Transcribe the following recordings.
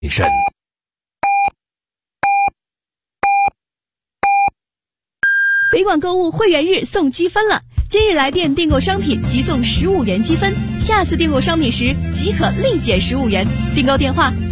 神。 北广购物会员日送积分了，今日来电订购商品即送15元积分，下次订购商品时即可立减15元。订购电话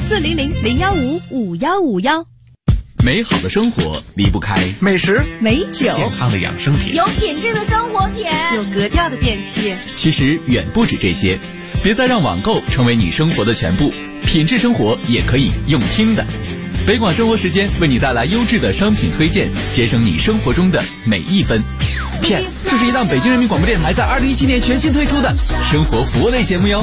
400-015-5151。 美好的生活离不开美食、 美酒、 健康的养生品， 有品质的生活品， 有格调的电器。 其实远不止这些，别再让网购成为你生活的全部，品质生活也可以用听的。北广生活时间为你带来优质的商品推荐，节省你生活中的每一分。这是一档北京人民广播电台在2017年全新推出的生活服务类节目哟。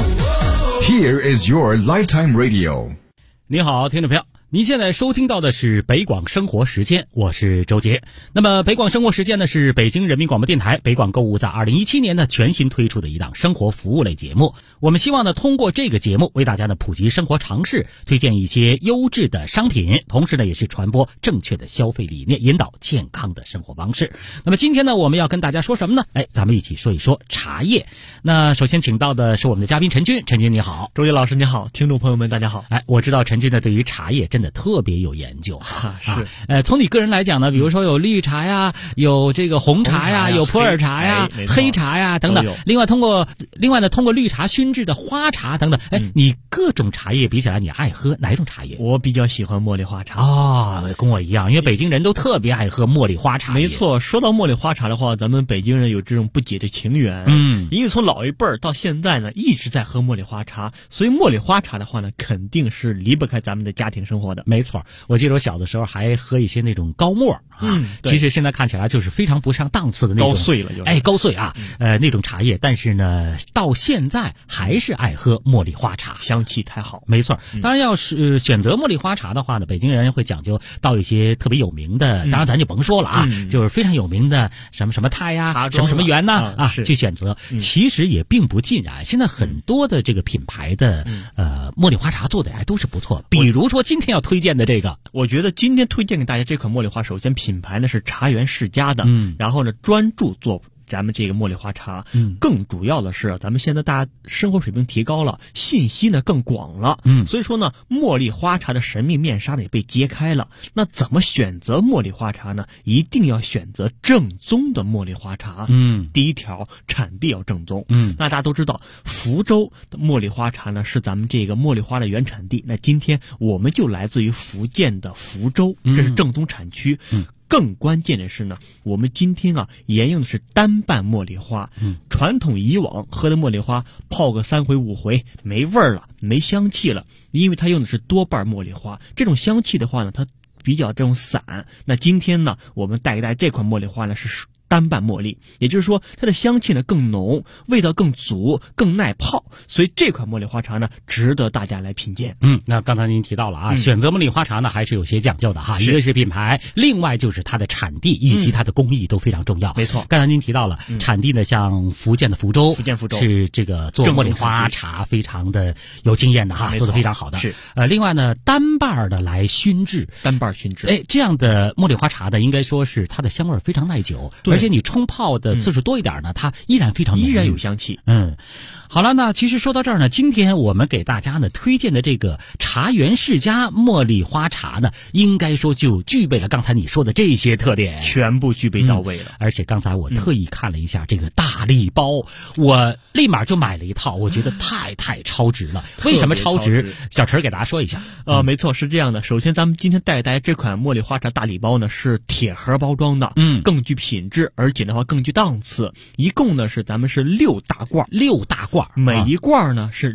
Here is your lifetime radio。 你好，听众朋友，您现在收听到的是北广生活时间，我是周杰。那么北广生活时间呢，是北京人民广播电台北广购物在2017年呢全新推出的一档生活服务类节目。我们希望呢通过这个节目为大家呢普及生活常识，推荐一些优质的商品，同时呢也是传播正确的消费理念，引导健康的生活方式。那么今天呢我们要跟大家说什么呢？咱们一起说一说茶叶。那首先请到的是我们的嘉宾陈军。陈军你好。 周杰老师你好，听众朋友们大家好。 我知道陈军呢对于茶叶真的特别有研究是。 从你个人来讲呢，比如说有绿茶呀，有这个红茶呀，有普洱茶呀，黑茶呀等等。另外通过绿茶熏制的花茶等等。你各种茶叶比起来，你爱喝哪种茶叶？ 我比较喜欢茉莉花茶。 跟我一样，因为北京人都特别爱喝茉莉花茶。 没错，说到茉莉花茶的话，咱们北京人有这种不解的情缘。因为从老一辈儿到现在呢，一直在喝茉莉花茶，所以茉莉花茶的话呢，肯定是离不开咱们的家庭生活的。 没错，我记得我小的时候还喝一些那种高沫其实现在看起来就是非常不上档次的那种高碎了， 高碎那种茶叶，但是呢，到现在还是爱喝茉莉花茶， 香气太好。 没错，当然要是选择茉莉花茶的话呢，北京人会讲究到一些特别有名的，当然咱就甭说了就是非常有名的什么什么泰呀，什么什么园呐去选择。其实也并不尽然，现在很多的这个品牌的茉莉花茶做的还都是不错。比如说今天要推荐的这个， 我觉得今天推荐给大家这款茉莉花，首先品牌呢是茶园世家的，然后呢专注做咱们这个茉莉花茶，更主要的是咱们现在大家生活水平提高了，信息呢更广了，所以说呢茉莉花茶的神秘面纱呢也被揭开了。那怎么选择茉莉花茶呢？一定要选择正宗的茉莉花茶。第一条，产地要正宗。那大家都知道福州的茉莉花茶呢是咱们这个茉莉花的原产地，那今天我们就来自于福建的福州，这是正宗产区。更关键的是呢，我们今天沿用的是单瓣茉莉花。传统以往喝的茉莉花泡个3回5回没味儿了，没香气了，因为它用的是多瓣茉莉花，这种香气的话呢，它比较这种散。那今天呢，我们带给大家这款茉莉花呢是单瓣茉莉，也就是说它的香气呢更浓，味道更足，更耐泡，所以这款茉莉花茶呢值得大家来品鉴。 那刚才您提到了选择茉莉花茶呢还是有些讲究的一个是品牌，另外就是它的产地以及它的工艺都非常重要。 没错， 刚才您提到了产地呢，像福建的福州是这个做茉莉花茶非常的有经验的做得非常好的。 是另外呢单瓣的来熏制，这样的茉莉花茶呢应该说是它的香味非常耐久，而且你冲泡的次数多一点呢，它依然非常浓郁， 依然有香气。 好了，那其实说到这儿呢，今天我们给大家呢推荐的这个茶园世家茉莉花茶呢，应该说就具备了刚才你说的这些特点， 全部具备到位了。 而且刚才我特意看了一下这个大礼包，我立马就买了一套，我觉得太超值了。为什么超值？小陈给大家说一下。 没错，是这样的。首先咱们今天带大家这款茉莉花茶大礼包呢是铁盒包装的，更具品质，而且的话更具档次。一共呢咱们是6大罐，每一罐呢是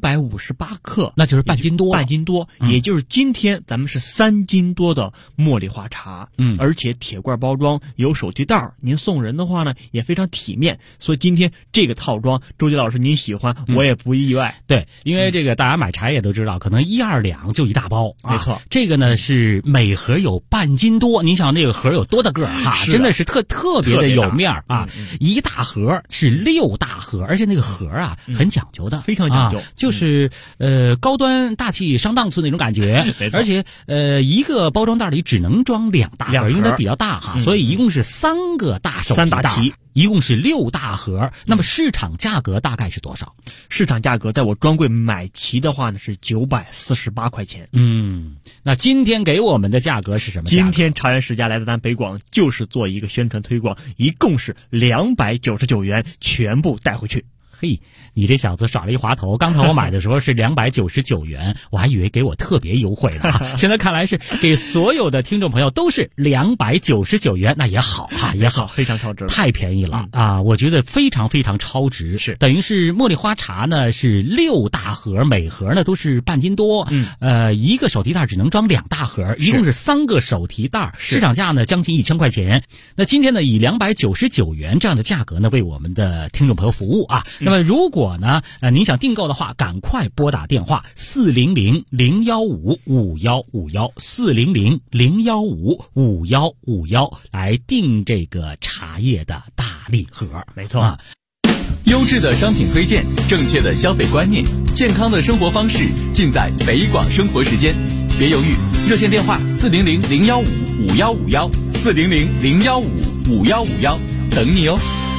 258克， 那就是半斤多， 也就是今天咱们是3斤多的茉莉花茶。而且铁罐包装有手提袋，您送人的话呢也非常体面，所以今天这个套装周杰老师您喜欢，我也不意外。 对，因为这个大家买茶叶都知道，可能1-2两就一大包， 没错。 这个呢是每盒有半斤多，您想那个盒有多大个真的是特别的有面一大盒是6大盒，而且那个盒很讲究的， 非常讲究， 就是高端大气上档次那种感觉。而且一个包装袋里只能装2大盒，因为它比较大所以一共是3个大手提袋。 一共是6大盒，那么市场价格大概是多少？ 市场价格在我专柜买齐的话呢是948块钱。 那今天给我们的价格是什么价格？ 今天茶园世家来到咱北广就是做一个宣传推广，一共是299元，全部带回去。 嘿，你这小子耍了一滑头，刚才我买的时候是299元，我还以为给我特别优惠呢现在看来是给所有的听众朋友都是299元，那也好哈，也好， 非常超值了， 太便宜了啊！我觉得非常非常超值， 是等于是茉莉花茶呢是6大盒，每盒呢都是半斤多，一个手提袋只能装2大盒，一共是3个手提袋，市场价呢将近1000块钱。那今天呢以299元这样的价格呢为我们的听众朋友服务啊。那么如果呢您想订购的话，赶快拨打电话400-015-5151 400-015-5151来订这个茶叶的大礼盒。 没错优质的商品推荐，正确的消费观念，健康的生活方式，尽在北广生活时间。别犹豫，热线电话400-015-5151 400-015-5151，等你哦。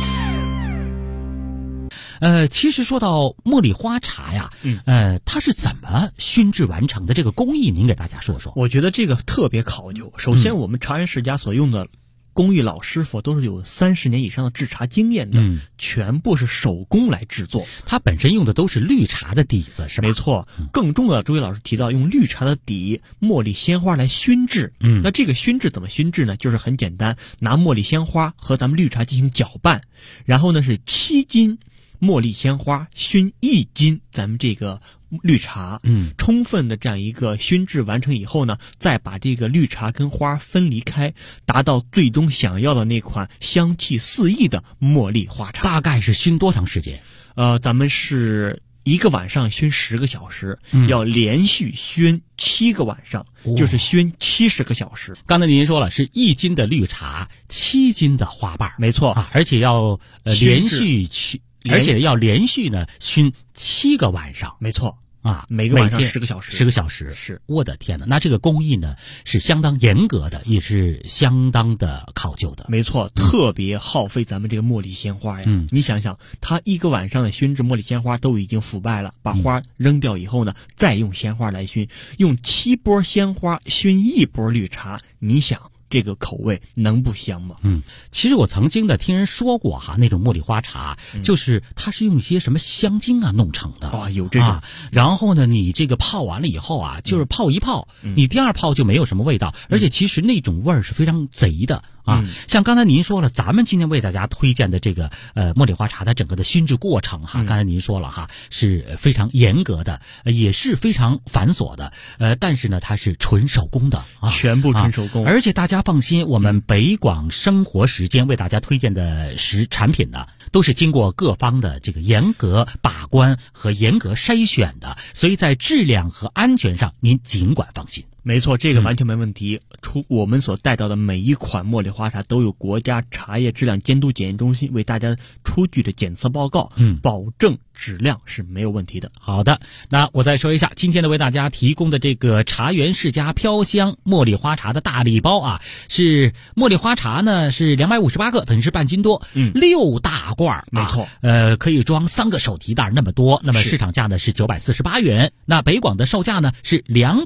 其实说到茉莉花茶呀，它是怎么熏制完成的？这个工艺您给大家说说。 我觉得这个特别考究。首先，我们茶园世家所用的工艺老师傅都是有30年以上的制茶经验的，全部是手工来制作。 它本身用的都是绿茶的底子，是吧？ 没错。更重要的，周伟老师提到用绿茶的底茉莉鲜花来熏制。那这个熏制怎么熏制呢？就是很简单，拿茉莉鲜花和咱们绿茶进行搅拌，然后呢是7斤茉莉鲜花熏1斤咱们这个绿茶，充分的这样一个熏制完成以后呢，再把这个绿茶跟花分离开，达到最终想要的那款香气四溢的茉莉花茶。 大概是熏多长时间？ 咱们是1个晚上熏10个小时，要连续熏7个晚上，就是熏70个小时。 刚才您说了是1斤的绿茶，7斤的花瓣， 没错而且要连续呢熏7个晚上， 没错啊， 每个晚上10个小时，10 个小时， 是我的天哪！那这个工艺呢是相当严格的，也是相当的考究的。 没错，特别耗费咱们这个茉莉鲜花呀。你想想，它1个晚上的熏制茉莉鲜花都已经腐败了，把花扔掉以后呢，再用鲜花来熏，用7波鲜花熏1波绿茶，你想这个口味能不香吗？ 其实我曾经的听人说过哈，那种茉莉花茶，就是它是用一些什么香精啊弄成的有这种然后呢，你这个泡完了以后啊，就是泡一泡，你第2泡就没有什么味道，而且其实那种味儿是非常贼的。像刚才您说了，咱们今天为大家推荐的这个茉莉花茶的整个的熏制过程哈，刚才您说了哈，是非常严格的，也是非常繁琐的，但是呢，它是纯手工的啊， 全部纯手工。 而且大家放心，我们北广生活时间为大家推荐的产品呢，都是经过各方的这个严格把关和严格筛选的，所以在质量和安全上您尽管放心。 没错，这个完全没问题。我们所带到的每一款茉莉花茶都有国家茶叶质量监督检验中心为大家出具的检测报告，保证质量是没有问题的。 好的，那我再说一下今天的为大家提供的这个茶园世家飘香茉莉花茶的大礼包啊，是茉莉花茶呢是258个，等于是半斤多，6大罐， 没错， 可以装3个手提袋那么多，那么市场价呢是948元，那北广的售价呢是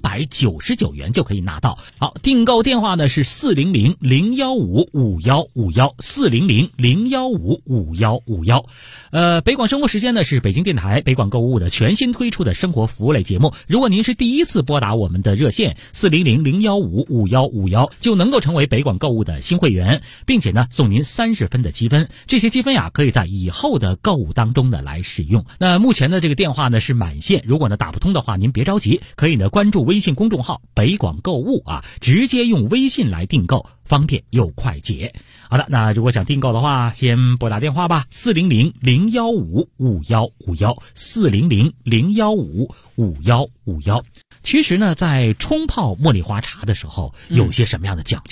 299元就可以拿到。好，订购电话呢是400-015-5151 400-015-5151。北广生活时间呢是北京电台北广购物的全新推出的生活服务类节目。如果您是第一次拨打我们的热线400-015-5151，就能够成为北广购物的新会员，并且呢送您30分的积分。这些积分呀可以在以后的购物当中呢来使用。那目前的这个电话呢是满线，如果呢打不通的话，您别着急，可以呢关注微信公众号北广购物啊，直接用微信来订购，方便又快捷。好的，那如果想订购的话，先拨打电话吧，400-015-5151 400-015-5151。其实呢，在冲泡茉莉花茶的时候，有些什么样的讲究吗？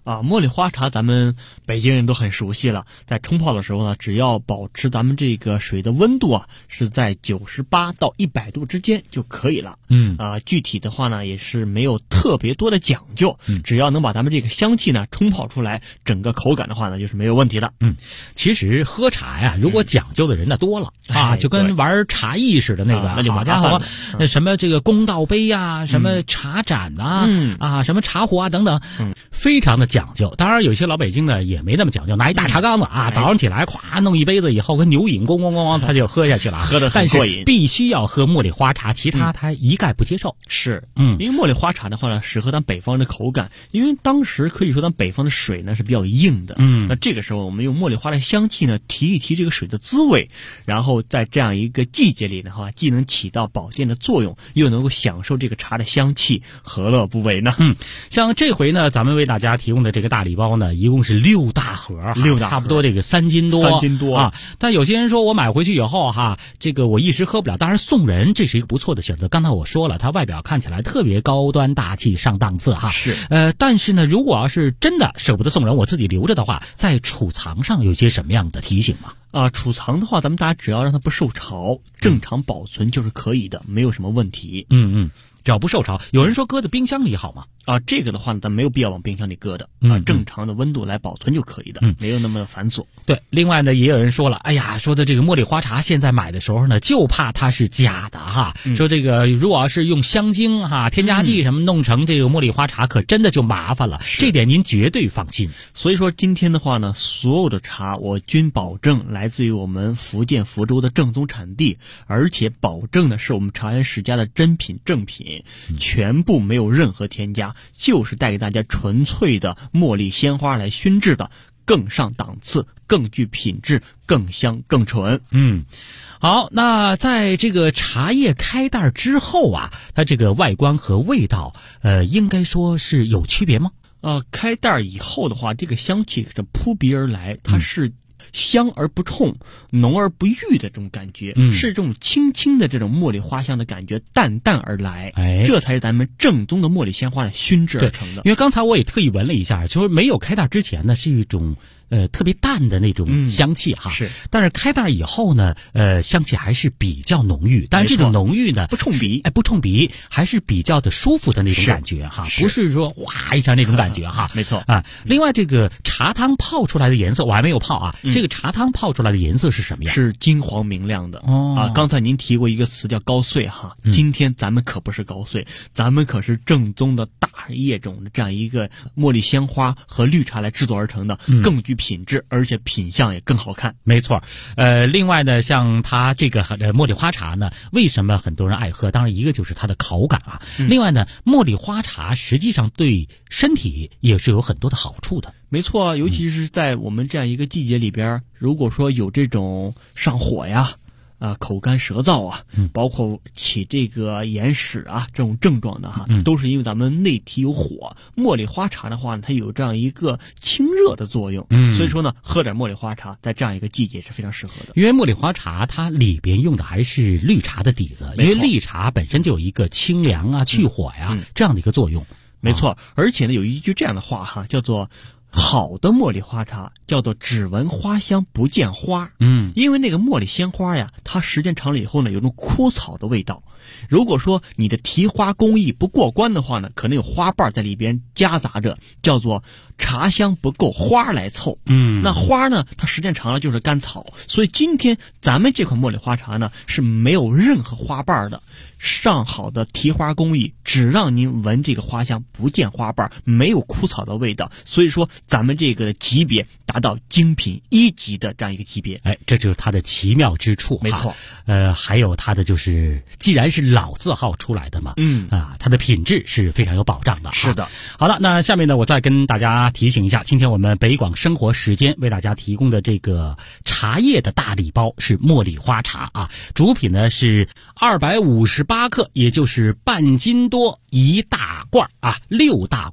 茉莉花茶咱们北京人都很熟悉了，在冲泡的时候呢，只要保持咱们这个水的温度啊是在98到100度之间就可以了。具体的话呢也是没有特别多的讲究，只要能把咱们这个香气呢冲泡出来，整个口感的话呢就是没有问题的。 其实喝茶呀，如果讲究的人那多了就跟玩茶艺似的那个， 那就好家伙，那什么这个公道杯啊，什么茶盏啊，什么茶壶啊等等，非常的讲究。当然有些老北京呢也没那么讲究，拿一大茶缸子早上起来咵弄一杯子以后跟牛饮咣咣咣他就喝下去了， 喝得很过瘾。 但是必须要喝茉莉花茶，其他他一概不接受。 是，因为茉莉花茶的话呢，适合咱北方的口感，因为当时可以说咱北方的水呢是比较硬的，那这个时候我们用茉莉花的香气呢提一提这个水的滋味，然后在这样一个季节里的话，既能起到保健的作用，又能够享受这个茶的香气，何乐不为呢？ 像这回呢，咱们为大家提供的这个大礼包呢，一共是6大盒，差不多这个3斤多啊。但有些人说我买回去以后这个我一时喝不了，当然送人这是一个不错的选择。刚才我说了，它外表看起来特别高端大气上档次是。 但是呢，如果要是真的舍不得送人，我自己留着的话，在储藏上有些什么样的提醒吗？ 储藏的话，咱们大家只要让它不受潮，正常保存就是可以的，没有什么问题。 只要不受潮。有人说搁在冰箱里好吗？ 这个的话呢，咱没有必要往冰箱里搁的，正常的温度来保存就可以的，没有那么繁琐。 对，另外呢，也有人说了，说的这个茉莉花茶现在买的时候呢，就怕它是假的说这个如果要是用香精添加剂什么弄成这个茉莉花茶，可真的就麻烦了，这点您绝对放心。 所以说今天的话呢，所有的茶我均保证来自于我们福建福州的正宗产地，而且保证的是我们茶园世家的真品正品，全部没有任何添加，就是带给大家纯粹的茉莉鲜花来熏制的，更上档次，更具品质，更香更纯。 好，那在这个茶叶开袋之后它这个外观和味道应该说是有区别吗？ 开袋以后的话，这个香气是扑鼻而来，它是香而不冲，浓而不郁的这种感觉，是这种轻轻的这种茉莉花香的感觉，淡淡而来，这才是咱们正宗的茉莉鲜花的熏制而成的。 因为刚才我也特意闻了一下，就是没有开袋之前呢，是一种特别淡的那种香气是， 但是开袋以后呢，香气还是比较浓郁，但是这种浓郁呢不冲鼻， 不冲鼻，还是比较的舒服的那种感觉不是说哇一下那种感觉没错另外这个茶汤泡出来的颜色我还没有泡这个茶汤泡出来的颜色是什么样？ 是金黄明亮的刚才您提过一个词叫高碎今天咱们可不是高碎，咱们可是正宗的大叶种的这样一个茉莉鲜花和绿茶来制作而成的，更具品质，而且品相也更好看。 没错。另外呢，像它这个茉莉花茶呢，为什么很多人爱喝？当然一个就是它的口感另外呢，茉莉花茶实际上对身体也是有很多的好处的。 没错，尤其是在我们这样一个季节里边，如果说有这种上火呀口干舌燥包括起这个眼屎这种症状的都是因为咱们内体有火。茉莉花茶的话呢，它有这样一个清热的作用，所以说呢，喝点茉莉花茶在这样一个季节是非常适合的。 因为茉莉花茶它里边用的还是绿茶的底子，因为绿茶本身就有一个清凉去火这样的一个作用。 没错，而且呢，有一句这样的话叫做好的茉莉花茶叫做只闻花香不见花。因为那个茉莉鲜花它时间长了以后呢，有种枯草的味道。如果说你的提花工艺不过关的话呢，可能有花瓣在里边夹杂着，叫做茶香不够花来凑。那花呢，它时间长了就是干草，所以今天咱们这款茉莉花茶呢是没有任何花瓣的，上好的提花工艺，只让您闻这个花香不见花瓣，没有枯草的味道。所以说咱们这个级别达到精品1级的这样一个级别。 这就是它的奇妙之处。 没错。 还有它的就是既然是老字号出来的嘛，它的品质是非常有保障的。 是的。 好了，那下面呢，我再跟大家提醒一下，今天我们北广生活时间为大家提供的这个茶叶的大礼包是茉莉花茶主品呢是258克，也就是半斤多，1大罐6大罐。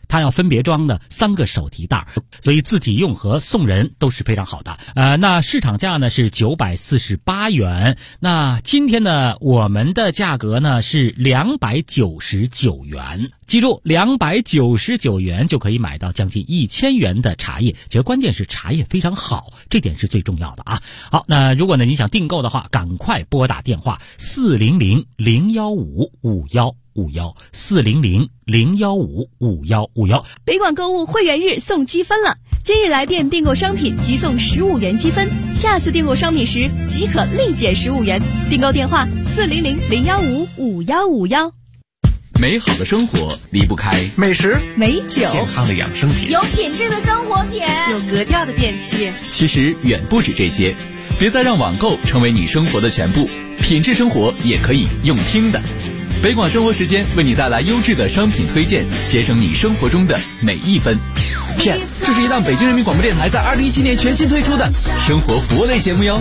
它要分别装的3个手提袋，所以自己用和送人都是非常好的。那市场价呢是948元，那今天呢我们的价格呢是299元。记住，299元就可以买到将近1000元的茶叶，其实关键是茶叶非常好，这点是最重要的啊。好，那如果呢你想订购的话，赶快拨打电话400-015-5151，400-015-5151。 北广购物会员日送积分了，今日来电订购商品即送15元积分，下次订购商品时即可立减15元。订购电话400-015-5151。 美好的生活离不开美食、 美酒、 健康的养生品、 有品质的生活品、 有格调的电器。 其实远不止这些，别再让网购成为你生活的全部，品质生活也可以用听的。北广生活时间为你带来优质的商品推荐，节省你生活中的每一分。 Yes， 这是一档北京人民广播电台在2017年全新推出的生活服务类节目哟。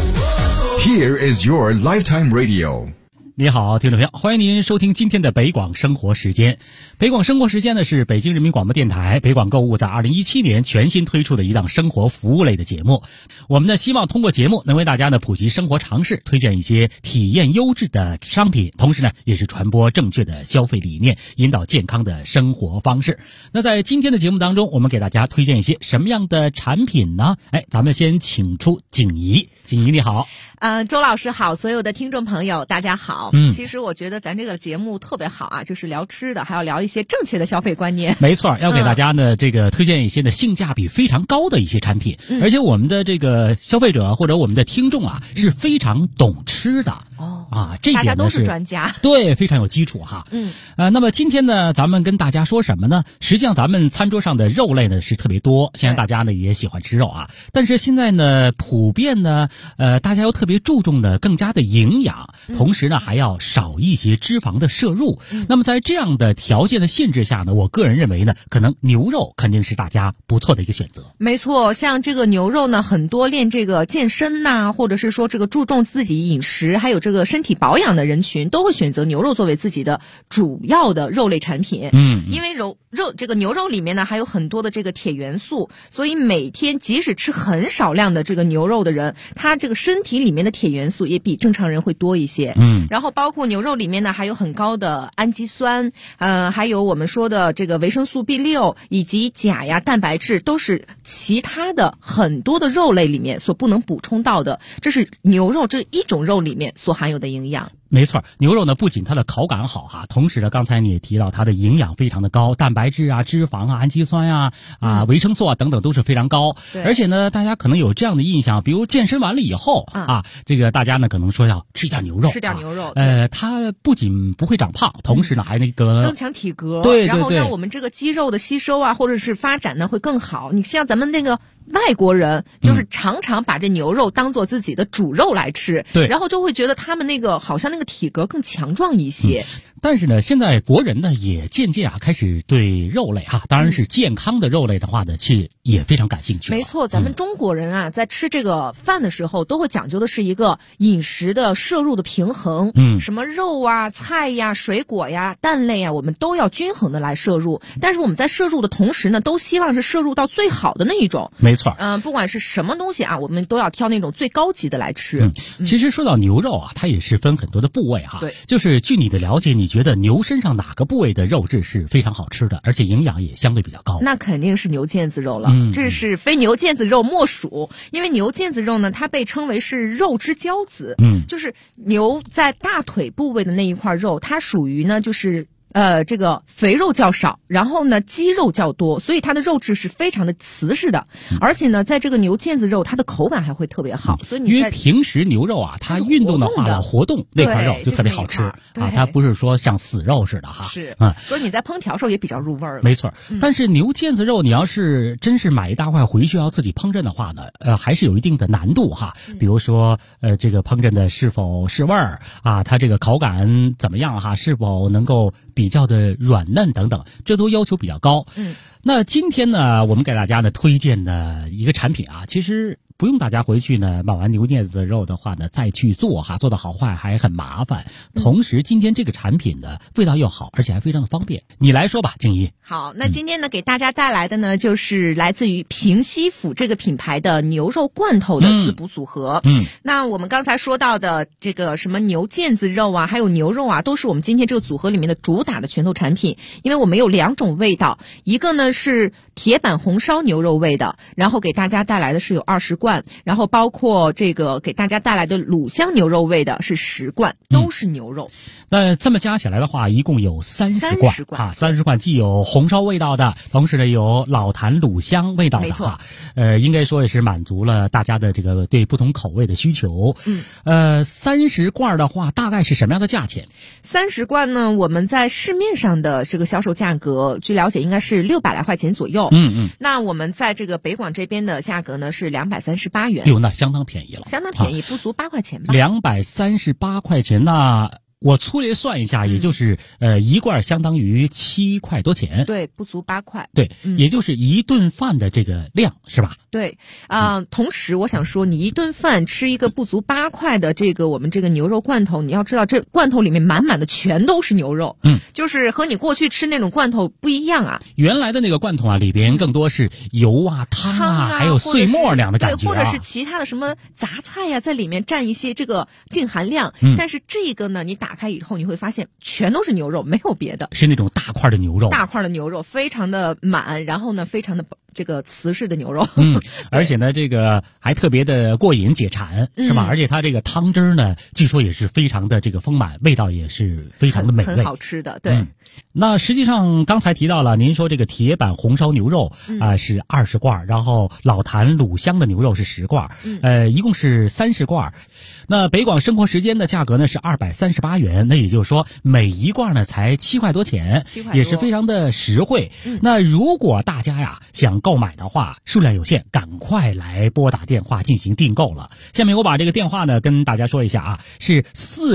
Here is your lifetime radio。 你好，听众朋友，欢迎您收听今天的北广生活时间。北广生活时间呢是北京人民广播电台北广购物在2017年全新推出的一档生活服务类的节目。我们呢希望通过节目能为大家呢普及生活常识，推荐一些体验优质的商品，同时呢也是传播正确的消费理念，引导健康的生活方式。那在今天的节目当中，我们给大家推荐一些什么样的产品呢？咱们先请出景怡。景怡你好。 周老师好，所有的听众朋友大家好。其实我觉得咱这个节目特别好啊，就是聊吃的，还要聊一些正确的消费观念。 没错，要给大家呢这个推荐一些呢性价比非常高的一些产品，而且我们的这个消费者或者我们的听众啊是非常懂吃的。这一点呢大家都是专家， 对，非常有基础哈。那么今天呢，咱们跟大家说什么呢？实际上咱们餐桌上的肉类呢是特别多，现在大家呢也喜欢吃肉啊，但是现在呢普遍呢，大家又特别注重的更加的营养，同时呢还要少一些脂肪的摄入。那么在这样的条件的限制下呢，我个人认为呢，可能牛肉肯定是大家不错的一个选择。 没错，像这个牛肉呢，很多练这个健身呐，或者是说这个注重自己饮食，还有这个身体保养的人群，都会选择牛肉作为自己的主要的肉类产品。因为这个牛肉里面呢还有很多的这个铁元素，所以每天即使吃很少量的这个牛肉的人，他这个身体里面的铁元素也比正常人会多一些。然后包括牛肉里面呢还有很高的氨基酸，还有我们说的这个维生素 B6 以及钾呀、蛋白质，都是其他的很多的肉类里面所不能补充到的，这是牛肉这一种肉里面所含有的营养。 没错，牛肉呢不仅它的口感好哈，同时呢刚才你也提到它的营养非常的高，蛋白质啊、脂肪啊、氨基酸啊、维生素啊等等都是非常高。而且呢大家可能有这样的印象，比如健身完了以后这个大家呢可能说要吃点牛肉，它不仅不会长胖，同时呢还那个增强体格， 对， 然后让我们这个肌肉的吸收啊或者是发展呢会更好。你像咱们那个外国人就是常常把这牛肉当做自己的主肉来吃，对，然后就会觉得他们那个好像那个体格更强壮一些。 但是呢，现在国人呢也渐渐开始对肉类当然是健康的肉类的话呢，也非常感兴趣。 没错，咱们中国人在吃这个饭的时候，都会讲究的是一个饮食的摄入的平衡。什么肉啊、菜呀、水果呀、蛋类啊，我们都要均衡的来摄入。但是我们在摄入的同时呢，都希望是摄入到最好的那一种。 没错， 不管是什么东西我们都要挑那种最高级的来吃。 其实说到牛肉它也是分很多的部位对， 就是据你的了解，你觉得牛身上哪个部位的肉质是非常好吃的，而且营养也相对比较高？ 那肯定是牛腱子肉了，这是非牛腱子肉莫属。因为牛腱子肉呢，它被称为是肉之骄子，就是牛在大腿部位的那一块肉，它属于呢就是这个肥肉较少，然后呢肌肉较多，所以它的肉质是非常的瓷实的。而且呢在这个牛腱子肉它的口感还会特别好。所以你因为平时牛肉它运动的话活动那块肉就特别好吃它不是说像死肉似的是所以你在烹调时候也比较入味儿。 没错，但是牛腱子肉你要是真是买一大块回去要自己烹饪的话呢，还是有一定的难度比如说这个烹饪的是否是味儿它这个口感怎么样是否能够比较的软嫩等等，这都要求比较高。 那今天呢，我们给大家呢推荐的一个产品啊，其实不用大家回去呢买完牛腱子肉的话呢再去做哈，做的好坏还很麻烦。同时今天这个产品的味道又好，而且还非常的方便。你来说吧，静怡。 好，那今天呢给大家带来的呢就是来自于平西府这个品牌的牛肉罐头的滋补组合。那我们刚才说到的这个什么牛腱子肉啊，还有牛肉啊，都是我们今天这个组合里面的主打的拳头产品。因为我们有2种味道，一个呢是铁板红烧牛肉味的，然后给大家带来的是有20罐，然后包括这个给大家带来的卤香牛肉味的是10罐，都是牛肉。 那这么加起来的话，一共有30罐啊，30罐既有红烧味道的，同时呢有老坛卤香味道的，没错。应该说也是满足了大家的这个对不同口味的需求。30罐的话，大概是什么样的价钱 ？30罐呢，我们在市面上的这个销售价格，据了解应该是600来块钱左右。那我们在这个北广这边的价格呢是238元。 哟，那相当便宜了， 相当便宜，不足8块钱吧 ？238块钱那。我粗略算一下，也就是1罐相当于7块多钱， 对，不足8块， 对，也就是一顿饭的这个量，是吧？ 对，同时我想说，你一顿饭吃一个不足8块的这个我们这个牛肉罐头，你要知道这罐头里面满满的全都是牛肉，就是和你过去吃那种罐头不一样啊。 原来的那个罐头啊，里边更多是油啊、汤啊，还有碎末那样的感觉对，或者是其他的什么杂菜呀，在里面占一些这个净含量。但是这个呢，你打开以后你会发现全都是牛肉，没有别的， 是那种大块的牛肉， 非常的满，然后呢非常的这个瓷式的牛肉。 而且呢这个还特别的过瘾解馋，是吧？而且它这个汤汁呢据说也是非常的这个丰满，味道也是非常的美味， 很好吃的。对， 那实际上刚才提到了，您说这个铁板红烧牛肉是20罐，然后老坛卤香的牛肉是10罐，一共是30罐。那北广生活时间的价格呢是238元，那也就是说每一罐呢才7块多钱，也是非常的实惠。那如果大家呀想购买的话，数量有限，赶快来拨打电话进行订购了。下面我把这个电话呢跟大家说一下啊，是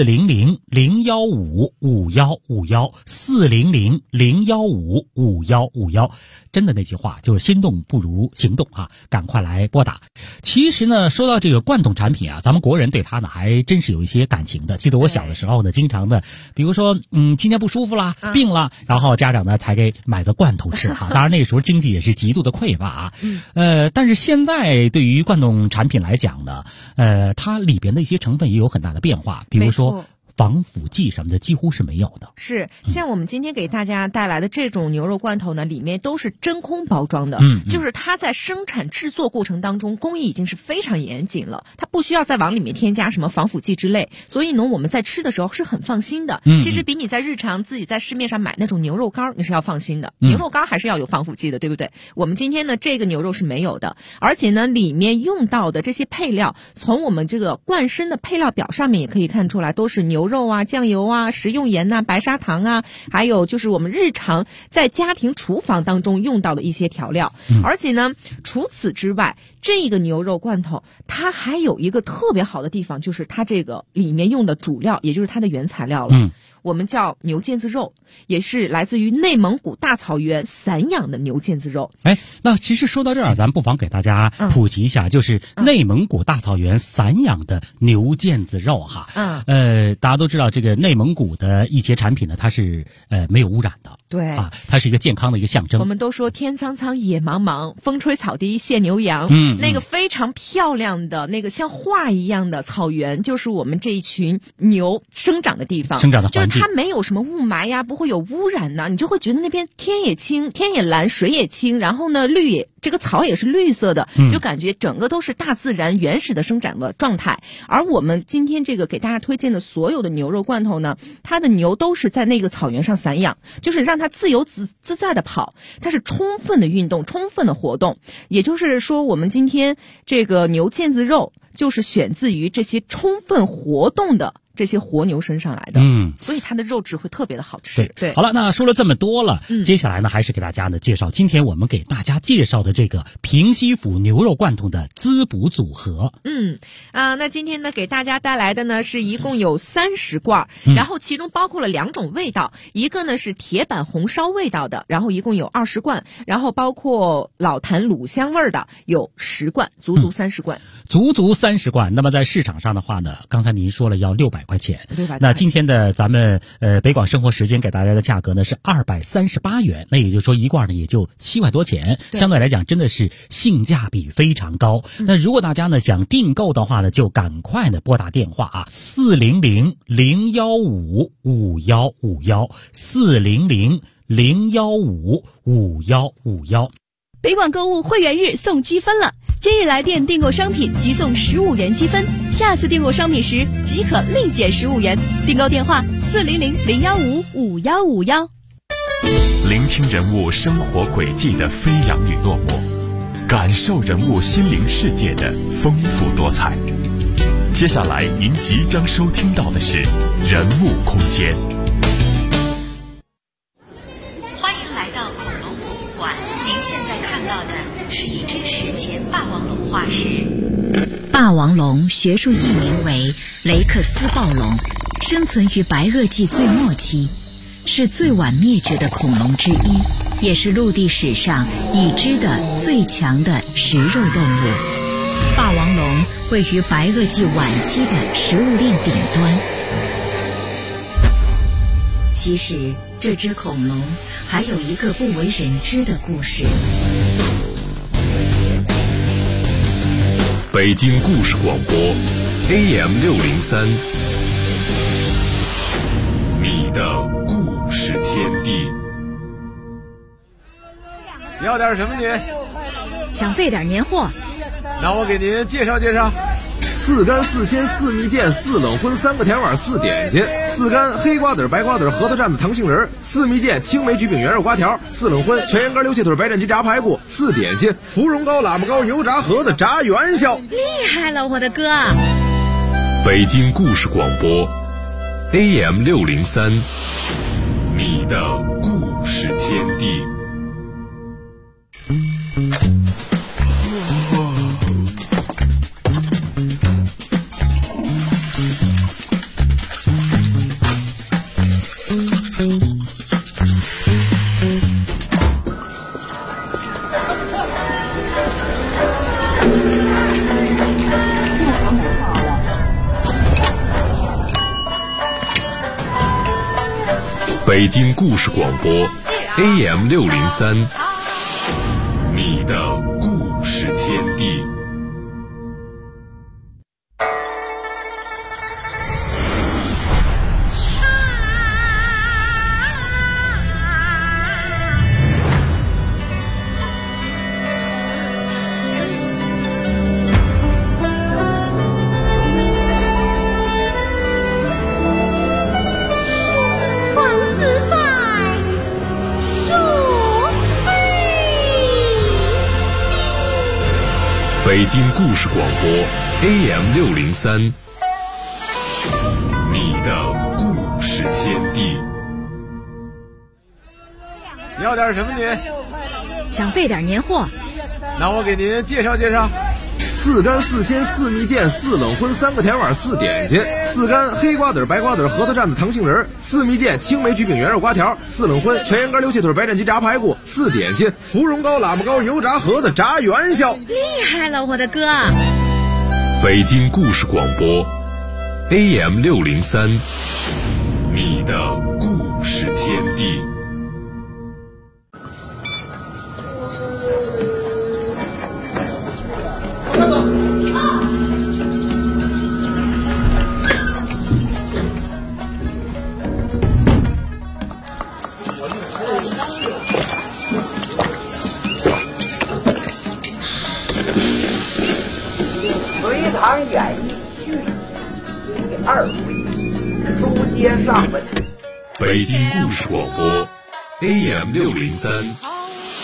400-015-5151，400-015-5151。真的那句话就是心动不如行动啊，赶快来拨打。其实呢说到这个罐头产品啊，咱们国人对它呢还真是有一些感情的。记得我小的时候呢，经常的比如说今天不舒服啦，病了，然后家长呢才给买个罐头吃哈。当然那个时候经济也是极度的匮乏啊。但是现在对于罐头产品来讲呢，它里边的一些成分也有很大的变化，比如说防腐剂什么的几乎是没有的。 是，像我们今天给大家带来的这种牛肉罐头呢，里面都是真空包装的，就是它在生产制作过程当中工艺已经是非常严谨了，它不需要再往里面添加什么防腐剂之类，所以呢我们在吃的时候是很放心的。其实比你在日常自己在市面上买那种牛肉干你是要放心的，牛肉干还是要有防腐剂的，对不对？我们今天呢这个牛肉是没有的，而且呢里面用到的这些配料，从我们这个罐身的配料表上面也可以看出来，都是牛肉啊、酱油啊、食用盐啊、白砂糖啊，还有就是我们日常在家庭厨房当中用到的一些调料。而且呢除此之外，这个牛肉罐头它还有一个特别好的地方，就是它这个里面用的主料，也就是它的原材料了。我们叫牛腱子肉，也是来自于内蒙古大草原散养的牛腱子肉。 那其实说到这儿，咱不妨给大家普及一下，就是内蒙古大草原散养的牛腱子肉哈。大家都知道这个内蒙古的一些产品呢，它是没有污染的。 对啊，它是一个健康的一个象征。 我们都说天苍苍野茫茫，风吹草低见牛羊。那个非常漂亮的那个像画一样的草原，就是我们这一群牛生长的地方， 生长的环境。 就是它没有什么雾霾呀，不会有污染呢，你就会觉得那边天也清，天也蓝，水也清，然后呢这个草也是绿色的，就感觉整个都是大自然原始的生长的状态。而我们今天这个给大家推荐的所有的牛肉罐头呢，它的牛都是在那个草原上散养，就是让它自由自在的跑，它是充分的运动，充分的活动。也就是说我们今天这个牛腱子肉就是选自于这些充分活动的这些活牛身上来的，所以它的肉质会特别的好吃。对， 好了，那说了这么多了，接下来呢，还是给大家呢介绍今天我们给大家介绍的这个平西府牛肉罐头的滋补组合。 那今天呢给大家带来的呢是一共有30罐，然后其中包括了2种味道，一个呢是铁板红烧味道的，然后一共有20罐，然后包括老坛卤香味的有10罐，足30罐。 足30罐。那么在市场上的话呢，刚才您说了要600块钱，那今天的咱们北广生活时间给大家的价格呢是238元，那也就是说一罐呢也就7块多钱，相对来讲真的是性价比非常高。那如果大家呢想订购的话呢，就赶快的拨打电话啊，400-015-5151，400-015-5151。 北广购物会员日送积分了，今日来店订购商品即送15元积分，下次订购商品时即可立减15元。订购电话400-015-5151。 聆听人物生活轨迹的飞扬与落寞，感受人物心灵世界的丰富多彩。接下来您即将收听到的是人物空间。 欢迎来到恐龙博物馆，您现在看到的是一只史前霸王龙化石。霸王龙学术译名为雷克斯暴龙，生存于白垩纪最末期，是最晚灭绝的恐龙之一，也是陆地史上已知的最强的食肉动物。霸王龙位于白垩纪晚期的食物链顶端。其实这只恐龙还有一个不为人知的故事。 北京故事广播 AM603， 你的故事天地。 要点什么您？ 想备点年货， 那我给您介绍介绍。4干4鲜4蜜饯4冷荤3个甜碗4点心，4干黑瓜子白瓜子核桃蘸子糖杏仁，4蜜饯青梅焗饼圆肉瓜条，4冷荤全羊肝溜蟹腿白斩鸡炸排骨，4点心芙蓉糕喇嘛糕油炸盒子炸元宵。 厉害了我的哥！ 北京故事广播 AM603， 你的故事天地。北京故事广播 AM603， 你的故事天地。北京故事广播 AM603， 你的故事天地。 要点什么您？ 想备点年货， 那我给您介绍介绍。4干4鲜4蜜饯4冷荤3个甜碗4点心，4干黑瓜子白瓜子核桃蘸子糖杏仁，4蜜饯青梅焗饼圆肉瓜条，4冷荤全羊肝溜蟹腿白斩鸡炸排骨，4点心芙蓉糕喇嘛糕油炸盒子炸元宵。 厉害了我的哥！ 北京故事广播 AM603， 你的故事天地。 隋唐演义续第2回，书接上文。 北京故事广播 AM603，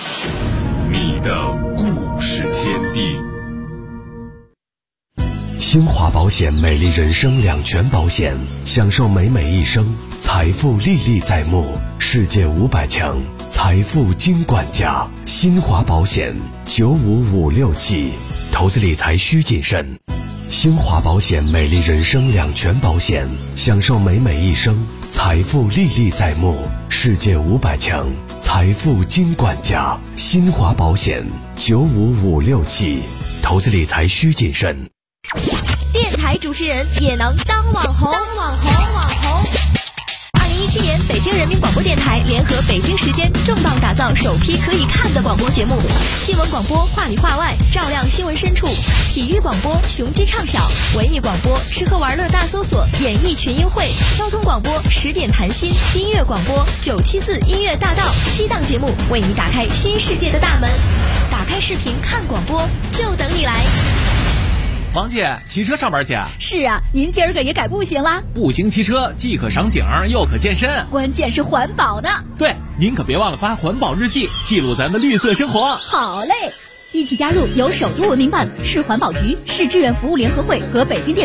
你的故事天地。 新华保险美丽人生两全保险，享受美美一生，财富历历在目，世界500强，财富金管家。新华保险9556投资理财需谨慎。新华保险美丽人生两全保险，享受美美一生，财富历历在目，世界500强，财富金管家。新华保险9556投资理财需谨慎。 电台主持人也能当网红。2017年，北京人民广播电台联合北京时间重磅打造首批可以看的广播节目：新闻广播话里话外，照亮新闻深处；体育广播雄鸡唱晓；文艺广播吃喝玩乐大搜索，演艺群英会；交通广播10点谈心；音乐广播974音乐大道。7档节目为你打开新世界的大门。打开视频看广播，就等你来。 王姐，骑车上班去？ 是啊，您今儿个也改步行啦？ 步行骑车既可赏景又可健身， 关键是环保呢。 对，您可别忘了发环保日记，记录咱的绿色生活。 好嘞，一起加入由首都文明办、市环保局、市志愿服务联合会和北京电